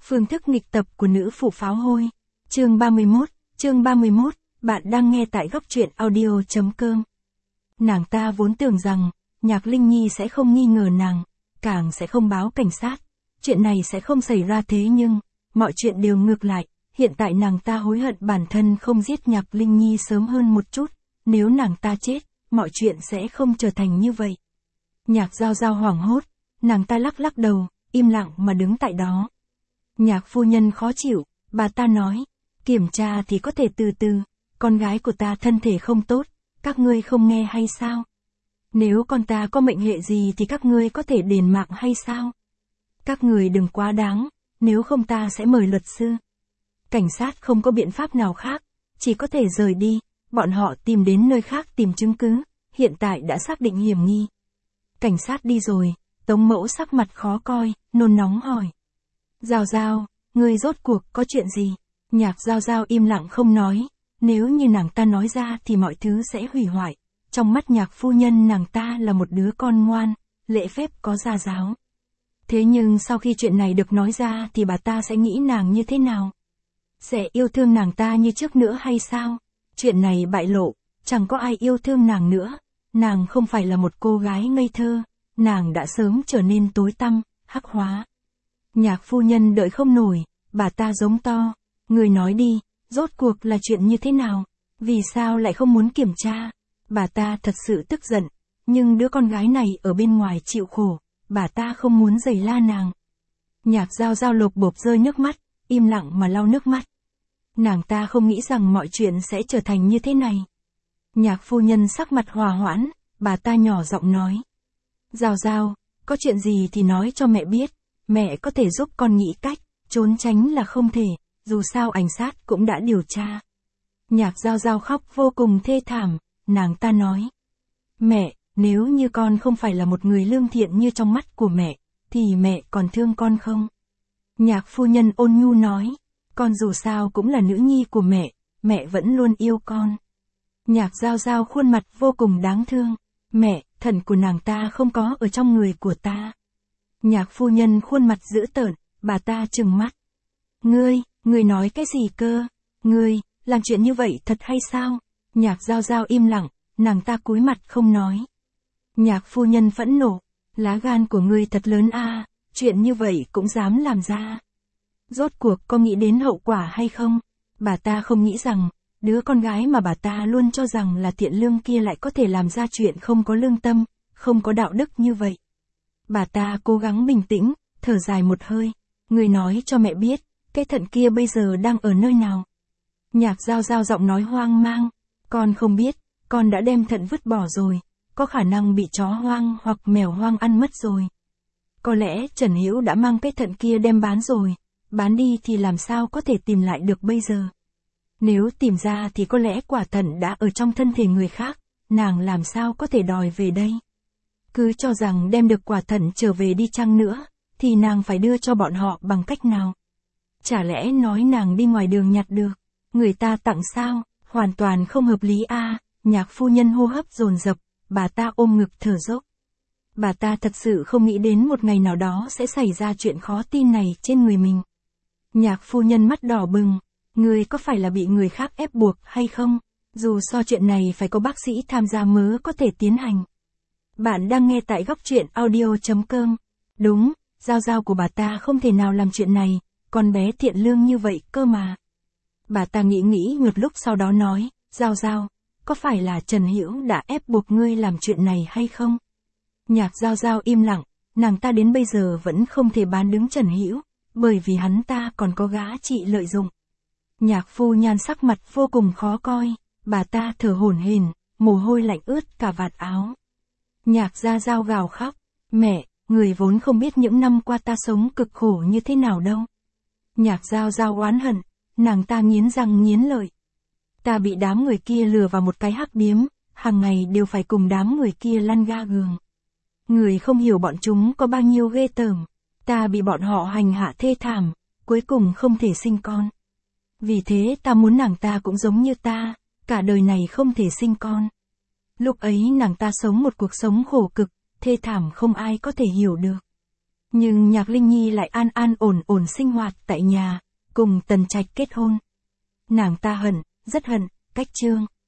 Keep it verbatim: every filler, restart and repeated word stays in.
Phương thức nghịch tập của nữ phụ pháo hôi. Chương ba mươi mốt, chương ba mươi mốt, bạn đang nghe tại góc truyện audio chấm com. Nàng ta vốn tưởng rằng, Nhạc Linh Nhi sẽ không nghi ngờ nàng, càng sẽ không báo cảnh sát. Chuyện này sẽ không xảy ra thế nhưng, mọi chuyện đều ngược lại. Hiện tại nàng ta hối hận bản thân không giết Nhạc Linh Nhi sớm hơn một chút. Nếu nàng ta chết, mọi chuyện sẽ không trở thành như vậy. Nhạc Giao Giao hoảng hốt, nàng ta lắc lắc đầu, im lặng mà đứng tại đó. Nhạc phu nhân khó chịu, bà ta nói, kiểm tra thì có thể từ từ, con gái của ta thân thể không tốt, các ngươi không nghe hay sao? Nếu con ta có mệnh hệ gì thì các ngươi có thể đền mạng hay sao? Các người đừng quá đáng, nếu không ta sẽ mời luật sư. Cảnh sát không có biện pháp nào khác, chỉ có thể rời đi, bọn họ tìm đến nơi khác tìm chứng cứ, hiện tại đã xác định hiểm nghi. Cảnh sát đi rồi, Tống Mẫu sắc mặt khó coi, nôn nóng hỏi. Giao Giao, ngươi rốt cuộc có chuyện gì? Nhạc Giao Giao im lặng không nói, nếu như nàng ta nói ra thì mọi thứ sẽ hủy hoại. Trong mắt nhạc phu nhân nàng ta là một đứa con ngoan, lễ phép có gia giáo. Thế nhưng sau khi chuyện này được nói ra thì bà ta sẽ nghĩ nàng như thế nào? Sẽ yêu thương nàng ta như trước nữa hay sao? Chuyện này bại lộ, chẳng có ai yêu thương nàng nữa. Nàng không phải là một cô gái ngây thơ, nàng đã sớm trở nên tối tăm, hắc hóa. Nhạc phu nhân đợi không nổi, bà ta giống to. Người nói đi, rốt cuộc là chuyện như thế nào? Vì sao lại không muốn kiểm tra? Bà ta thật sự tức giận, nhưng đứa con gái này ở bên ngoài chịu khổ, bà ta không muốn giày la nàng. Nhạc Giao Giao lột bột rơi nước mắt, im lặng mà lau nước mắt. Nàng ta không nghĩ rằng mọi chuyện sẽ trở thành như thế này. Nhạc phu nhân sắc mặt hòa hoãn, bà ta nhỏ giọng nói. Giao Giao, có chuyện gì thì nói cho mẹ biết, mẹ có thể giúp con nghĩ cách, trốn tránh là không thể, dù sao ảnh sát cũng đã điều tra. Nhạc Giao Giao khóc vô cùng thê thảm, nàng ta nói. Mẹ, nếu như con không phải là một người lương thiện như trong mắt của mẹ, thì mẹ còn thương con không? Nhạc phu nhân ôn nhu nói, con dù sao cũng là nữ nhi của mẹ, mẹ vẫn luôn yêu con. Nhạc Giao Giao khuôn mặt vô cùng đáng thương, mẹ, thần của nàng ta không có ở trong người của ta. Nhạc phu nhân khuôn mặt dữ tợn, bà ta trừng mắt. Ngươi, ngươi nói cái gì cơ? Ngươi, làm chuyện như vậy thật hay sao? Nhạc Giao Giao im lặng, nàng ta cúi mặt không nói. Nhạc phu nhân phẫn nộ, lá gan của ngươi thật lớn a, chuyện như vậy cũng dám làm ra. Rốt cuộc có nghĩ đến hậu quả hay không? Bà ta không nghĩ rằng, đứa con gái mà bà ta luôn cho rằng là thiện lương kia lại có thể làm ra chuyện không có lương tâm, không có đạo đức như vậy. Bà ta cố gắng bình tĩnh, thở dài một hơi. Người nói cho mẹ biết, cái thận kia bây giờ đang ở nơi nào? Nhạc Giao Giao giọng nói hoang mang. Con không biết, con đã đem thận vứt bỏ rồi, có khả năng bị chó hoang hoặc mèo hoang ăn mất rồi. Có lẽ Trần Hữu đã mang cái thận kia đem bán rồi, bán đi thì làm sao có thể tìm lại được bây giờ. Nếu tìm ra thì có lẽ quả thận đã ở trong thân thể người khác, nàng làm sao có thể đòi về đây. Cứ cho rằng đem được quả thận trở về đi chăng nữa, thì nàng phải đưa cho bọn họ bằng cách nào? Chả lẽ nói nàng đi ngoài đường nhặt được, người ta tặng sao? Hoàn toàn không hợp lý a. À, nhạc phu nhân hô hấp dồn dập, bà ta ôm ngực thở dốc. Bà ta thật sự không nghĩ đến một ngày nào đó sẽ xảy ra chuyện khó tin này trên người mình. Nhạc phu nhân mắt đỏ bừng, người có phải là bị người khác ép buộc hay không? Dù so chuyện này phải có bác sĩ tham gia mới có thể tiến hành. Bạn đang nghe tại góc truyện audio chấm com. Đúng, Giao Giao của bà ta không thể nào làm chuyện này, con bé thiện lương như vậy cơ mà. Bà ta nghĩ nghĩ một lúc sau đó nói, Giao Giao, có phải là Trần Hữu đã ép buộc ngươi làm chuyện này hay không? Nhạc Giao Giao im lặng, nàng ta đến bây giờ vẫn không thể bán đứng Trần Hữu, bởi vì hắn ta còn có gã chị lợi dụng. Nhạc phu nhan sắc mặt vô cùng khó coi, bà ta thở hổn hển, mồ hôi lạnh ướt cả vạt áo. Nhạc Giao Giao gào khóc, mẹ, người vốn không biết những năm qua ta sống cực khổ như thế nào đâu. Nhạc Giao Giao oán hận, nàng ta nghiến răng nghiến lợi. Ta bị đám người kia lừa vào một cái hắc điếm, hàng ngày đều phải cùng đám người kia lăn ga giường. Người không hiểu bọn chúng có bao nhiêu ghê tởm. Ta bị bọn họ hành hạ thê thảm, cuối cùng không thể sinh con. Vì thế ta muốn nàng ta cũng giống như ta, cả đời này không thể sinh con. Lúc ấy nàng ta sống một cuộc sống khổ cực, thê thảm không ai có thể hiểu được. Nhưng Nhạc Linh Nhi lại an an ổn ổn sinh hoạt tại nhà, cùng Tần Trạch kết hôn. Nàng ta hận, rất hận, cách Trương